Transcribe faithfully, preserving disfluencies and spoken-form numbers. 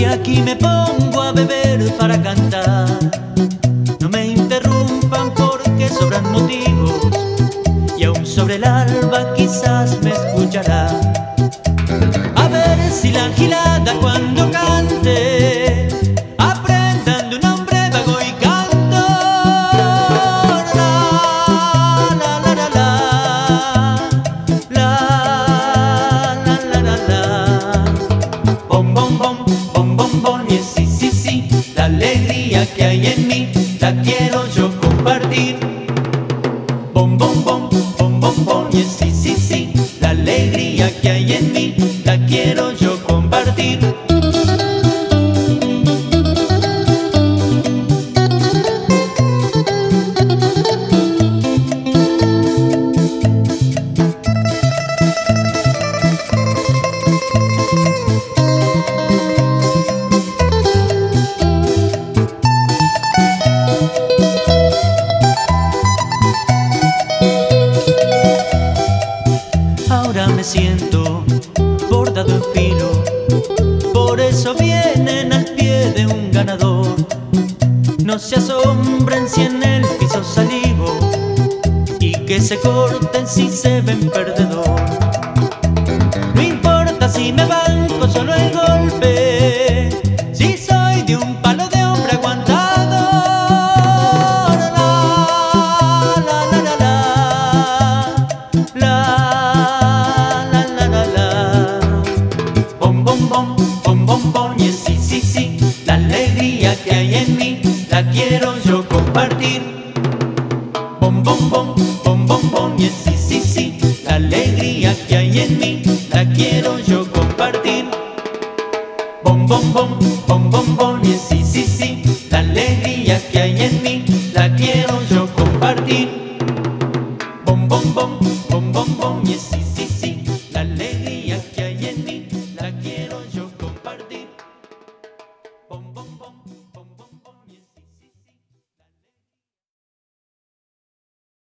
aquí me pongo a beber para cantar. No me interrumpan porque sobran motivos, y aún sobre el alba quizás me escuchará. A ver si la gilada cuando cante aprendan de un hombre vago y canto. La, la, la, la, la, la, la, la, la, la. Bom, bom, bom, bom, bom, bom, y sí, sí, sí, la alegría que hay en mí la quiero yo compartir. Bom, bom, bom, bom, bom, bom, y sí, sí, sí, la alegría que hay en mí la quiero yo compartir. Ahora me siento bordado en filo, por eso vienen al pie de un ganador. No se asombren si en el piso salivo, y que se corten si se ven perdedor. No importa si me banco solo el golpe, si soy de un palo de hombre aguantado. La, la, la, la, la, la, la. Bom, bom, bom, bom, bom, bom, y sí, sí, sí, la alegría que hay en mí la quiero yo compartir. Bom, bom, bom, bom, bom, bom, y sí, sí, sí, la alegría que hay en mí la quiero yo compartir. Bom, bom, bom, bom, bom, bom, y sí, sí, sí, la alegría que hay en mí la quiero yo compartir. Bom, bom, bom, bom, bom, bom, y sí, sí.